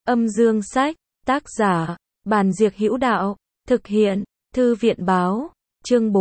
Âm dương sách, tác giả, Bàn Diệc Hữu Đạo, thực hiện, Thư viện báo, chương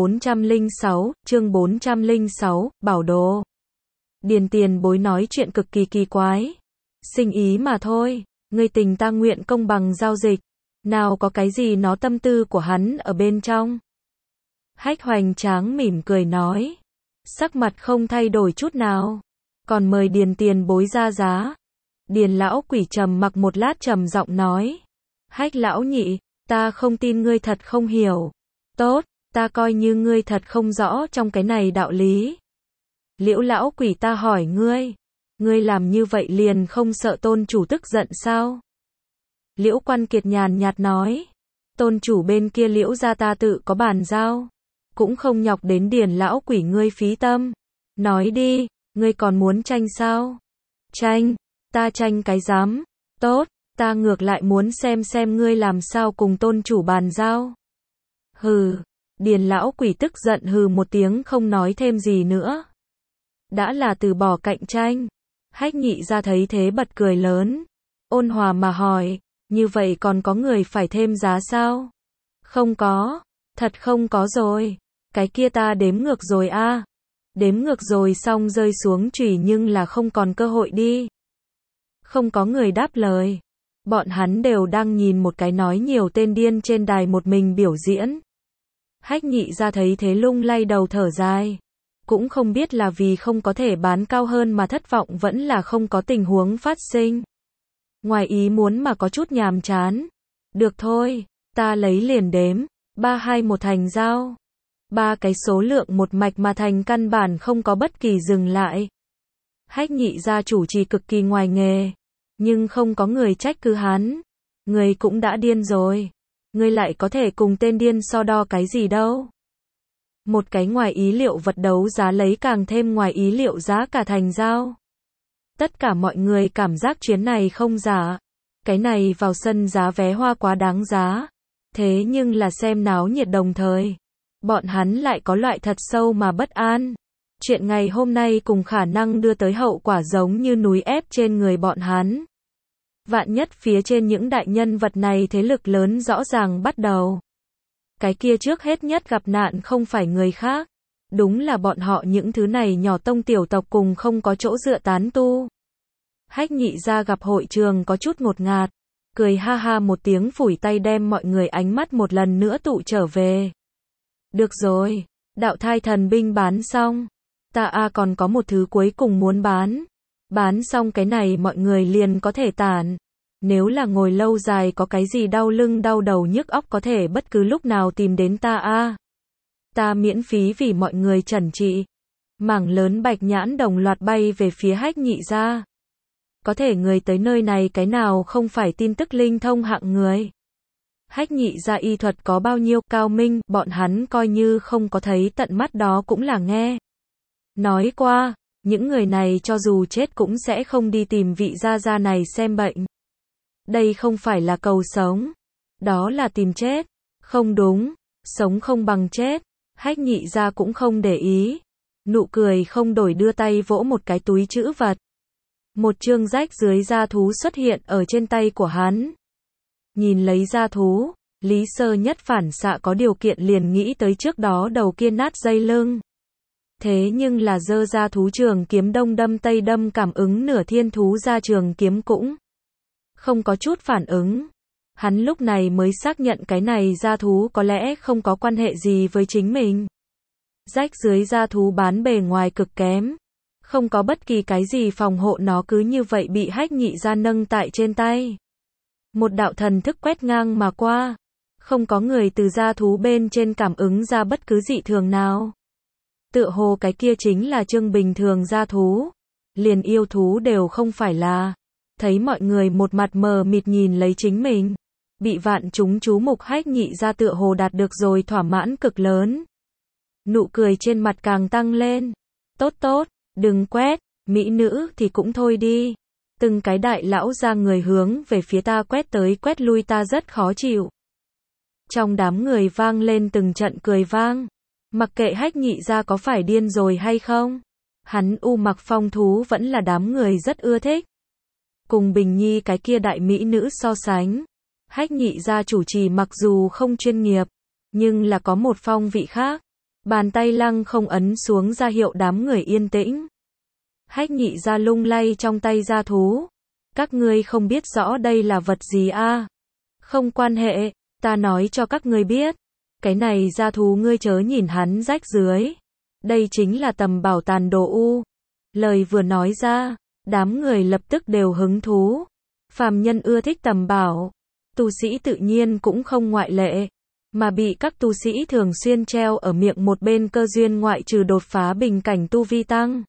406, bảo đồ. Điền Tiền Bối nói chuyện cực kỳ kỳ quái. Sinh ý mà thôi, ngươi tình ta nguyện công bằng giao dịch. Nào có cái gì nó tâm tư của hắn ở bên trong. Hách Hoành Tráng mỉm cười nói. Sắc mặt không thay đổi chút nào. Còn mời Điền Tiền Bối ra giá. Điền lão quỷ trầm mặc một lát trầm giọng nói. Hách lão nhị, ta không tin ngươi thật không hiểu. Tốt, ta coi như ngươi thật không rõ trong cái này đạo lý. Liễu lão quỷ, ta hỏi ngươi làm như vậy liền không sợ tôn chủ tức giận sao? Liễu Quan Kiệt nhàn nhạt nói. Tôn chủ bên kia Liễu gia ta tự có bàn giao. Cũng không nhọc đến Điền lão quỷ ngươi phí tâm. Nói đi, ngươi còn muốn tranh sao? Tranh? Ta tranh cái dám? Tốt, ta ngược lại muốn xem ngươi làm sao cùng tôn chủ bàn giao. Hừ, Điền lão quỷ tức giận hừ một tiếng không nói thêm gì nữa. Đã là từ bỏ cạnh tranh. Hách nhị ra thấy thế bật cười lớn. Ôn hòa mà hỏi, như vậy còn có người phải thêm giá sao? Không có, thật không có rồi. Cái kia ta đếm ngược rồi a. Đếm ngược rồi xong rơi xuống chùy nhưng là không còn cơ hội đi. Không có người đáp lời. Bọn hắn đều đang nhìn một cái nói nhiều tên điên trên đài một mình biểu diễn. Hách nhị ra thấy thế lung lay đầu thở dài. Cũng không biết là vì không có thể bán cao hơn mà thất vọng vẫn là không có tình huống phát sinh. Ngoài ý muốn mà có chút nhàm chán. Được thôi, ta lấy liền đếm, 3-2-1 thành giao. 3 cái số lượng một mạch mà thành căn bản không có bất kỳ dừng lại. Hách nhị gia chủ trì cực kỳ ngoài nghề. Nhưng không có người trách cứ hắn. Người cũng đã điên rồi. Người lại có thể cùng tên điên so đo cái gì đâu. Một cái ngoài ý liệu vật đấu giá lấy càng thêm ngoài ý liệu giá cả thành giao. Tất cả mọi người cảm giác chuyến này không giả. Cái này vào sân giá vé hoa quá đáng giá. Thế nhưng là xem náo nhiệt đồng thời. Bọn hắn lại có loại thật sâu mà bất an. Chuyện ngày hôm nay cùng khả năng đưa tới hậu quả giống như núi ép trên người bọn hắn. Vạn nhất phía trên những đại nhân vật này thế lực lớn rõ ràng bắt đầu. Cái kia trước hết nhất gặp nạn không phải người khác. Đúng là bọn họ những thứ này nhỏ tông tiểu tộc cùng không có chỗ dựa tán tu. Hách nhị ra gặp hội trường có chút ngột ngạt. Cười ha ha một tiếng phủi tay đem mọi người ánh mắt một lần nữa tụ trở về. Được rồi, đạo thai thần binh bán xong. Ta còn có một thứ cuối cùng muốn bán. Bán xong cái này mọi người liền có thể tản. Nếu là ngồi lâu dài có cái gì đau lưng đau đầu nhức óc có thể bất cứ lúc nào tìm đến ta Ta miễn phí vì mọi người chẩn trị. Mảng lớn bạch nhãn đồng loạt bay về phía hách nhị ra. Có thể người tới nơi này cái nào không phải tin tức linh thông hạng người. Hách nhị ra y thuật có bao nhiêu cao minh, bọn hắn coi như không có thấy tận mắt đó cũng là nghe. Nói qua, những người này cho dù chết cũng sẽ không đi tìm vị gia này xem bệnh. Đây không phải là cầu sống. Đó là tìm chết. Không đúng. Sống không bằng chết. Hách nhị ra cũng không để ý. Nụ cười không đổi đưa tay vỗ một cái túi trữ vật. Một chương rách dưới da thú xuất hiện ở trên tay của hắn. Nhìn lấy da thú, Lý Sơ nhất phản xạ có điều kiện liền nghĩ tới trước đó đầu kia nát dây lưng. Thế nhưng là dơ ra thú trường kiếm đông đâm tây đâm cảm ứng nửa thiên thú ra trường kiếm cũng không có chút phản ứng. Hắn lúc này mới xác nhận cái này ra thú có lẽ không có quan hệ gì với chính mình. Rách dưới da thú bán bề ngoài cực kém. Không có bất kỳ cái gì phòng hộ nó cứ như vậy bị hách nhị ra nâng tại trên tay. Một đạo thần thức quét ngang mà qua. Không có người từ da thú bên trên cảm ứng ra bất cứ dị thường nào. Tựa hồ cái kia chính là chương bình thường da thú. Liền yêu thú đều không phải là. Thấy mọi người một mặt mờ mịt nhìn lấy chính mình. Bị vạn chúng chú mục hách nhị ra tựa hồ đạt được rồi thỏa mãn cực lớn. Nụ cười trên mặt càng tăng lên. Tốt, đừng quét, mỹ nữ thì cũng thôi đi. Từng cái đại lão ra người hướng về phía ta quét tới quét lui ta rất khó chịu. Trong đám người vang lên từng trận cười vang. Mặc kệ hách nhị ra có phải điên rồi hay không. Hắn mặc phong thú vẫn là đám người rất ưa thích. Cùng Bình Nhi cái kia đại mỹ nữ so sánh, Hách Nhị gia chủ trì mặc dù không chuyên nghiệp, nhưng là có một phong vị khác. Bàn tay lăng không ấn xuống ra hiệu đám người yên tĩnh. Hách Nhị gia lung lay trong tay gia thú. Các ngươi không biết rõ đây là vật gì a? Không quan hệ, ta nói cho các ngươi biết. Cái này gia thú ngươi chớ nhìn hắn rách dưới. Đây chính là tầm bảo tàn đồ u. Lời vừa nói ra, đám người lập tức đều hứng thú. Phàm nhân ưa thích tầm bảo, tu sĩ tự nhiên cũng không ngoại lệ. Mà bị các tu sĩ thường xuyên treo ở miệng một bên cơ duyên ngoại trừ đột phá bình cảnh tu vi tăng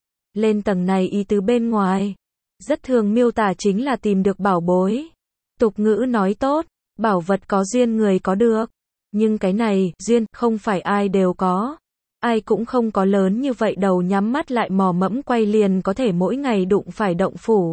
lên tầng này ý tứ bên ngoài, rất thường miêu tả chính là tìm được bảo bối. Tục ngữ nói tốt, bảo vật có duyên người có được. Nhưng cái này, duyên, không phải ai đều có. Ai cũng không có lớn như vậy đầu nhắm mắt lại mò mẫm quay liền có thể mỗi ngày đụng phải động phủ.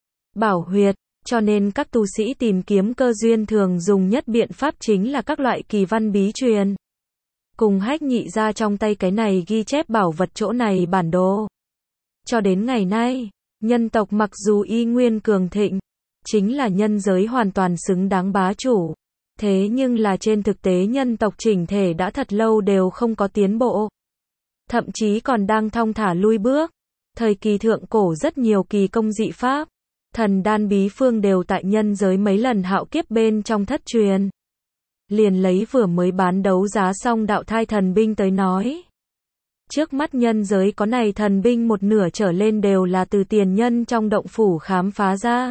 Bảo huyệt, cho nên các tu sĩ tìm kiếm cơ duyên thường dùng nhất biện pháp chính là các loại kỳ văn bí truyền. Cùng Hách Nhị gia trong tay cái này ghi chép bảo vật chỗ này bản đồ. Cho đến ngày nay, nhân tộc mặc dù y nguyên cường thịnh, chính là nhân giới hoàn toàn xứng đáng bá chủ. Thế nhưng là trên thực tế nhân tộc chỉnh thể đã thật lâu đều không có tiến bộ. Thậm chí còn đang thong thả lui bước. Thời kỳ thượng cổ rất nhiều kỳ công dị pháp, thần đan bí phương đều tại nhân giới mấy lần hạo kiếp bên trong thất truyền. Liền lấy vừa mới bán đấu giá xong đạo thai thần binh tới nói. Trước mắt nhân giới có này thần binh một nửa trở lên đều là từ tiền nhân trong động phủ khám phá ra.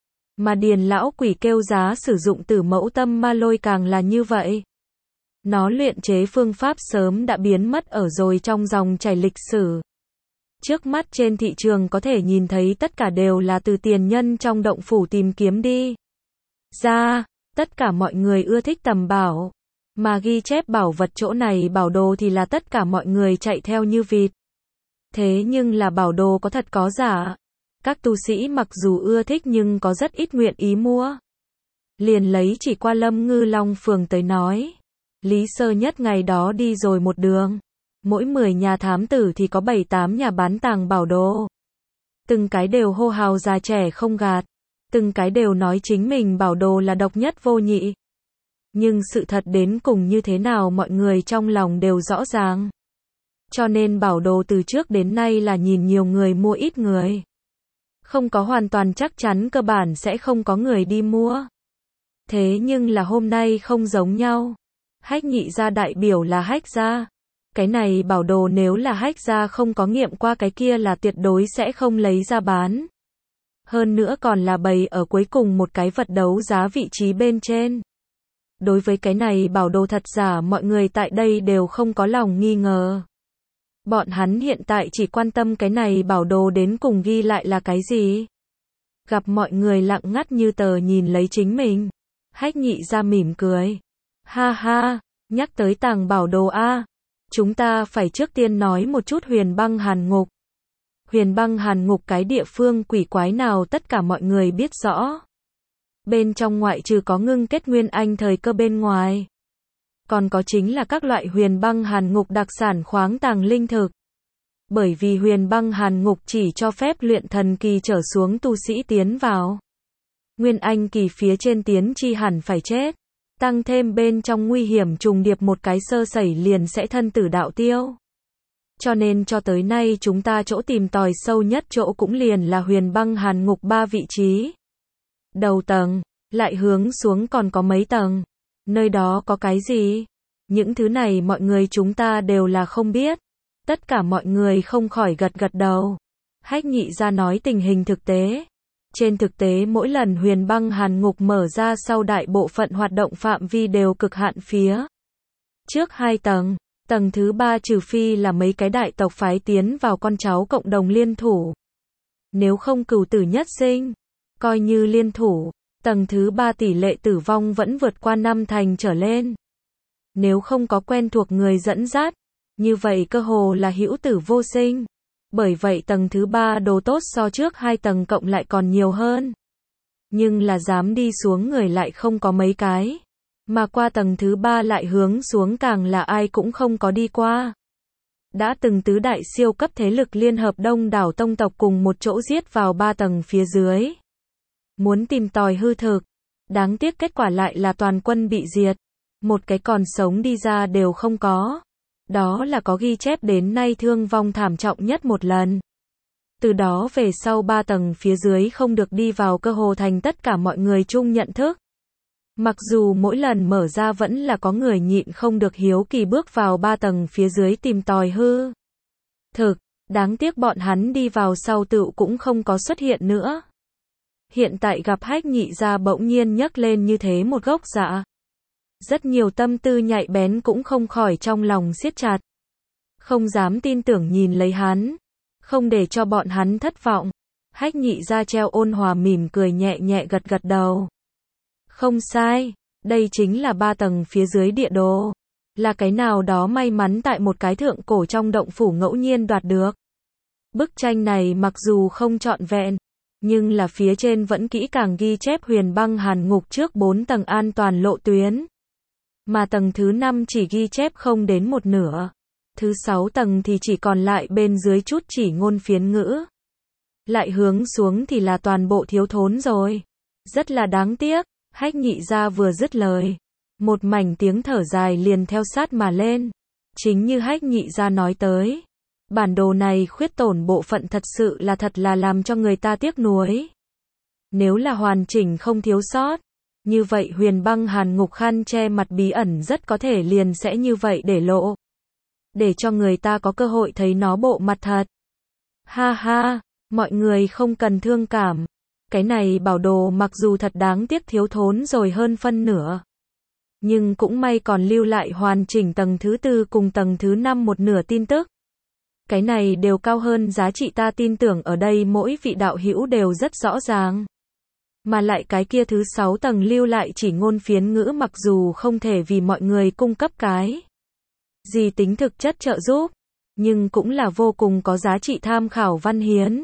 Mà điền lão quỷ kêu giá sử dụng Tử Mẫu Tâm Ma Lôi càng là như vậy. Nó luyện chế phương pháp sớm đã biến mất ở rồi trong dòng chảy lịch sử. Trước mắt trên thị trường có thể nhìn thấy tất cả đều là từ tiền nhân trong động phủ tìm kiếm đi ra. Tất cả mọi người ưa thích tầm bảo, mà ghi chép bảo vật chỗ này bảo đồ thì là tất cả mọi người chạy theo như vịt. Thế nhưng là bảo đồ có thật có giả. Các tu sĩ mặc dù ưa thích nhưng có rất ít nguyện ý mua. Liền lấy chỉ qua Lâm Ngư Long phường tới nói. Lý Sơ Nhất ngày đó đi rồi một đường. Mỗi 10 nhà thám tử thì có 7-8 nhà bán tàng bảo đồ. Từng cái đều hô hào già trẻ không gạt. Từng cái đều nói chính mình bảo đồ là độc nhất vô nhị. Nhưng sự thật đến cùng như thế nào mọi người trong lòng đều rõ ràng. Cho nên bảo đồ từ trước đến nay là nhìn nhiều người mua ít người. Không có hoàn toàn chắc chắn cơ bản sẽ không có người đi mua. Thế nhưng là hôm nay không giống nhau. Hách Nhị gia đại biểu là Hách gia. Cái này bảo đồ nếu là Hách gia không có nghiệm qua cái kia là tuyệt đối sẽ không lấy ra bán. Hơn nữa còn là bày ở cuối cùng một cái vật đấu giá vị trí bên trên. Đối với cái này bảo đồ thật giả mọi người tại đây đều không có lòng nghi ngờ. Bọn hắn hiện tại chỉ quan tâm cái này bảo đồ đến cùng ghi lại là cái gì. Gặp mọi người lặng ngắt như tờ nhìn lấy chính mình. Hách Nhị gia mỉm cười. Ha ha, nhắc tới tàng bảo đồ a, chúng ta phải trước tiên nói một chút Huyền Băng Hàn Ngục. Huyền Băng Hàn Ngục cái địa phương quỷ quái nào tất cả mọi người biết rõ. Bên trong ngoại trừ có ngưng kết nguyên anh thời cơ bên ngoài. Còn có chính là các loại Huyền Băng Hàn Ngục đặc sản khoáng tàng linh thực. Bởi vì Huyền Băng Hàn Ngục chỉ cho phép luyện thần kỳ trở xuống tu sĩ tiến vào. Nguyên anh kỳ phía trên tiến chi hẳn phải chết. Tăng thêm bên trong nguy hiểm trùng điệp một cái sơ sẩy liền sẽ thân tử đạo tiêu. Cho nên cho tới nay chúng ta chỗ tìm tòi sâu nhất chỗ cũng liền là Huyền Băng Hàn Ngục 3 vị trí. Đầu tầng, lại hướng xuống còn có mấy tầng. Nơi đó có cái gì? Những thứ này mọi người chúng ta đều là không biết. Tất cả mọi người không khỏi gật gật đầu. Hách Nhị gia nói tình hình thực tế. Trên thực tế mỗi lần Huyền Băng Hàn Ngục mở ra sau đại bộ phận hoạt động phạm vi đều cực hạn phía trước 2 tầng. Tầng thứ 3 trừ phi là mấy cái đại tộc phái tiến vào con cháu cộng đồng liên thủ. Nếu không cửu tử nhất sinh, coi như liên thủ, tầng thứ 3 tỷ lệ tử vong vẫn vượt qua 5 thành trở lên. Nếu không có quen thuộc người dẫn dắt, như vậy cơ hồ là hữu tử vô sinh. Bởi vậy tầng thứ 3 đồ tốt so trước 2 tầng cộng lại còn nhiều hơn. Nhưng là dám đi xuống người lại không có mấy cái. Mà qua tầng thứ 3 lại hướng xuống càng là ai cũng không có đi qua. Đã từng tứ đại siêu cấp thế lực liên hợp đông đảo tông tộc cùng một chỗ giết vào 3 tầng phía dưới. muốn tìm tòi hư thực. Đáng tiếc kết quả lại là toàn quân bị diệt. Một cái còn sống đi ra đều không có. Đó là có ghi chép đến nay thương vong thảm trọng nhất một lần. Từ đó về sau 3 tầng phía dưới không được đi vào cơ hồ thành tất cả mọi người chung nhận thức. Mặc dù mỗi lần mở ra vẫn là có người nhịn không được hiếu kỳ bước vào 3 tầng phía dưới tìm tòi hư thực, đáng tiếc bọn hắn đi vào sau tựu cũng không có xuất hiện nữa. Hiện tại gặp Hách Nhị Gia bỗng nhiên nhấc lên như thế một gốc dạ. Rất nhiều tâm tư nhạy bén cũng không khỏi trong lòng siết chặt. Không dám tin tưởng nhìn lấy hắn. Không để cho bọn hắn thất vọng. Hách Nhị Gia treo ôn hòa mỉm cười nhẹ nhẹ gật gật đầu. Không sai, đây chính là 3 tầng phía dưới địa đồ. Là cái nào đó may mắn tại một cái thượng cổ trong động phủ ngẫu nhiên đoạt được. Bức tranh này mặc dù không trọn vẹn, nhưng là phía trên vẫn kỹ càng ghi chép Huyền Băng Hàn Ngục trước 4 tầng an toàn lộ tuyến. Mà tầng thứ 5 chỉ ghi chép không đến một nửa. Thứ 6 tầng thì chỉ còn lại bên dưới chút chỉ ngôn phiến ngữ. Lại hướng xuống thì là toàn bộ thiếu thốn rồi. Rất là đáng tiếc. Hách Nhị Gia vừa dứt lời, một mảnh tiếng thở dài liền theo sát mà lên. Chính như Hách Nhị Gia nói tới, bản đồ này khuyết tổn bộ phận thật sự là thật là làm cho người ta tiếc nuối. Nếu là hoàn chỉnh không thiếu sót, như vậy Huyền Băng Hàn Ngục khăn che mặt bí ẩn rất có thể liền sẽ như vậy để lộ. Để cho người ta có cơ hội thấy nó bộ mặt thật. Ha ha, mọi người không cần thương cảm. Cái này bảo đồ mặc dù thật đáng tiếc thiếu thốn rồi hơn phân nửa. Nhưng cũng may còn lưu lại hoàn chỉnh tầng thứ 4 cùng tầng thứ 5 một nửa tin tức. Cái này đều cao hơn giá trị ta tin tưởng ở đây mỗi vị đạo hữu đều rất rõ ràng. Mà lại cái kia thứ 6 tầng lưu lại chỉ ngôn phiến ngữ mặc dù không thể vì mọi người cung cấp cái gì tính thực chất trợ giúp, nhưng cũng là vô cùng có giá trị tham khảo văn hiến.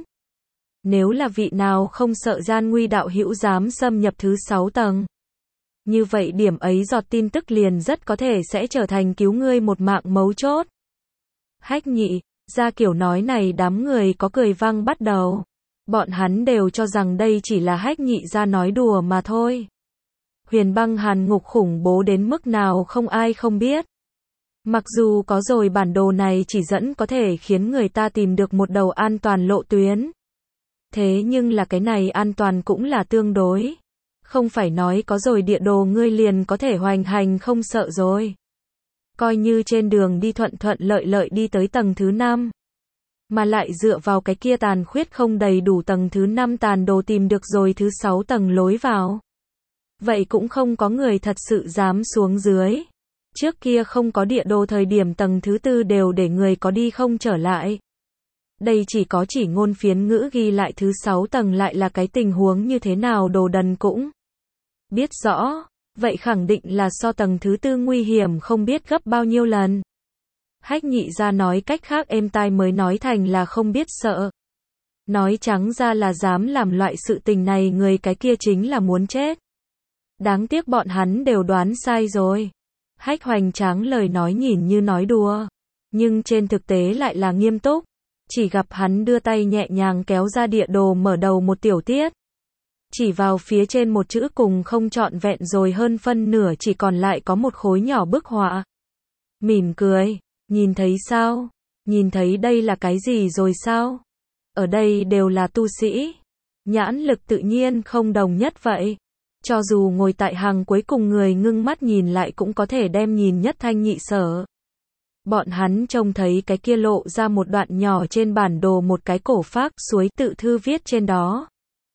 Nếu là vị nào không sợ gian nguy đạo hữu dám xâm nhập thứ 6 tầng. Như vậy điểm ấy giọt tin tức liền rất có thể sẽ trở thành cứu ngươi một mạng mấu chốt. Hách Nhị Gia kiểu nói này đám người có cười vang bắt đầu. Bọn hắn đều cho rằng đây chỉ là Hách Nhị Gia nói đùa mà thôi. Huyền Băng Hàn Ngục khủng bố đến mức nào không ai không biết. Mặc dù có rồi bản đồ này chỉ dẫn có thể khiến người ta tìm được một đầu an toàn lộ tuyến. Thế nhưng là cái này an toàn cũng là tương đối. Không phải nói có rồi địa đồ ngươi liền có thể hoành hành không sợ rồi. Coi như trên đường đi thuận thuận lợi lợi đi tới tầng thứ 5. Mà lại dựa vào cái kia tàn khuyết không đầy đủ tầng thứ 5 tàn đồ tìm được rồi thứ 6 tầng lối vào. Vậy cũng không có người thật sự dám xuống dưới. Trước kia không có địa đồ thời điểm tầng thứ 4 đều để người có đi không trở lại. Đây chỉ có chỉ ngôn phiến ngữ ghi lại thứ 6 tầng lại là cái tình huống như thế nào đồ đần cũng biết rõ, vậy khẳng định là so tầng thứ 4 nguy hiểm không biết gấp bao nhiêu lần. Hách Nhị Gia nói cách khác êm tai mới nói thành là không biết sợ. Nói trắng ra là dám làm loại sự tình này người cái kia chính là muốn chết. Đáng tiếc bọn hắn đều đoán sai rồi. Hách Hoành Tráng lời nói nhìn như nói đùa, nhưng trên thực tế lại là nghiêm túc. Chỉ gặp hắn đưa tay nhẹ nhàng kéo ra địa đồ mở đầu một tiểu tiết. Chỉ vào phía trên một chữ cùng không trọn vẹn rồi hơn phân nửa chỉ còn lại có một khối nhỏ bức họa. Mỉm cười, nhìn thấy sao? Nhìn thấy đây là cái gì rồi sao? Ở đây đều là tu sĩ. Nhãn lực tự nhiên không đồng nhất vậy. Cho dù ngồi tại hàng cuối cùng người ngưng mắt nhìn lại cũng có thể đem nhìn nhất thanh nhị sở. Bọn hắn trông thấy cái kia lộ ra một đoạn nhỏ trên bản đồ một cái cổ phác suối tự thư viết trên đó.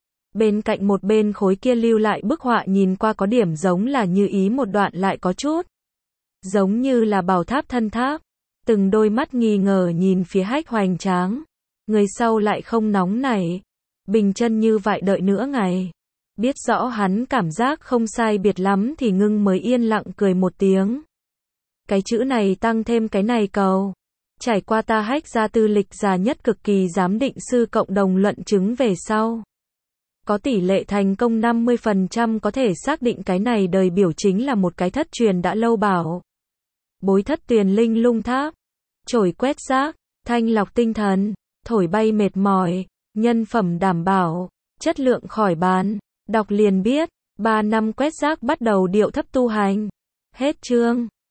Bên cạnh một bên khối kia lưu lại bức họa nhìn qua có điểm giống là như ý một đoạn lại có chút. Giống như là bảo tháp thân tháp. Từng đôi mắt nghi ngờ nhìn phía Hách Hoành Tráng. Người sau lại không nóng nảy. Bình chân như vậy đợi nữa ngày. Biết rõ hắn cảm giác không sai biệt lắm thì ngưng mới yên lặng cười một tiếng. Cái chữ này tăng thêm cái này cầu. Trải qua ta Hách gia tư lịch già nhất cực kỳ giám định sư cộng đồng luận chứng về sau. Có tỷ lệ thành công 50% có thể xác định cái này đời biểu chính là một cái thất truyền đã lâu bảo. Bối thất tuyền linh lung tháp. Chổi quét rác, thanh lọc tinh thần, thổi bay mệt mỏi, nhân phẩm đảm bảo, chất lượng khỏi bàn. Đọc liền biết, 3 năm quét rác bắt đầu điệu thấp tu hành. Hết chương.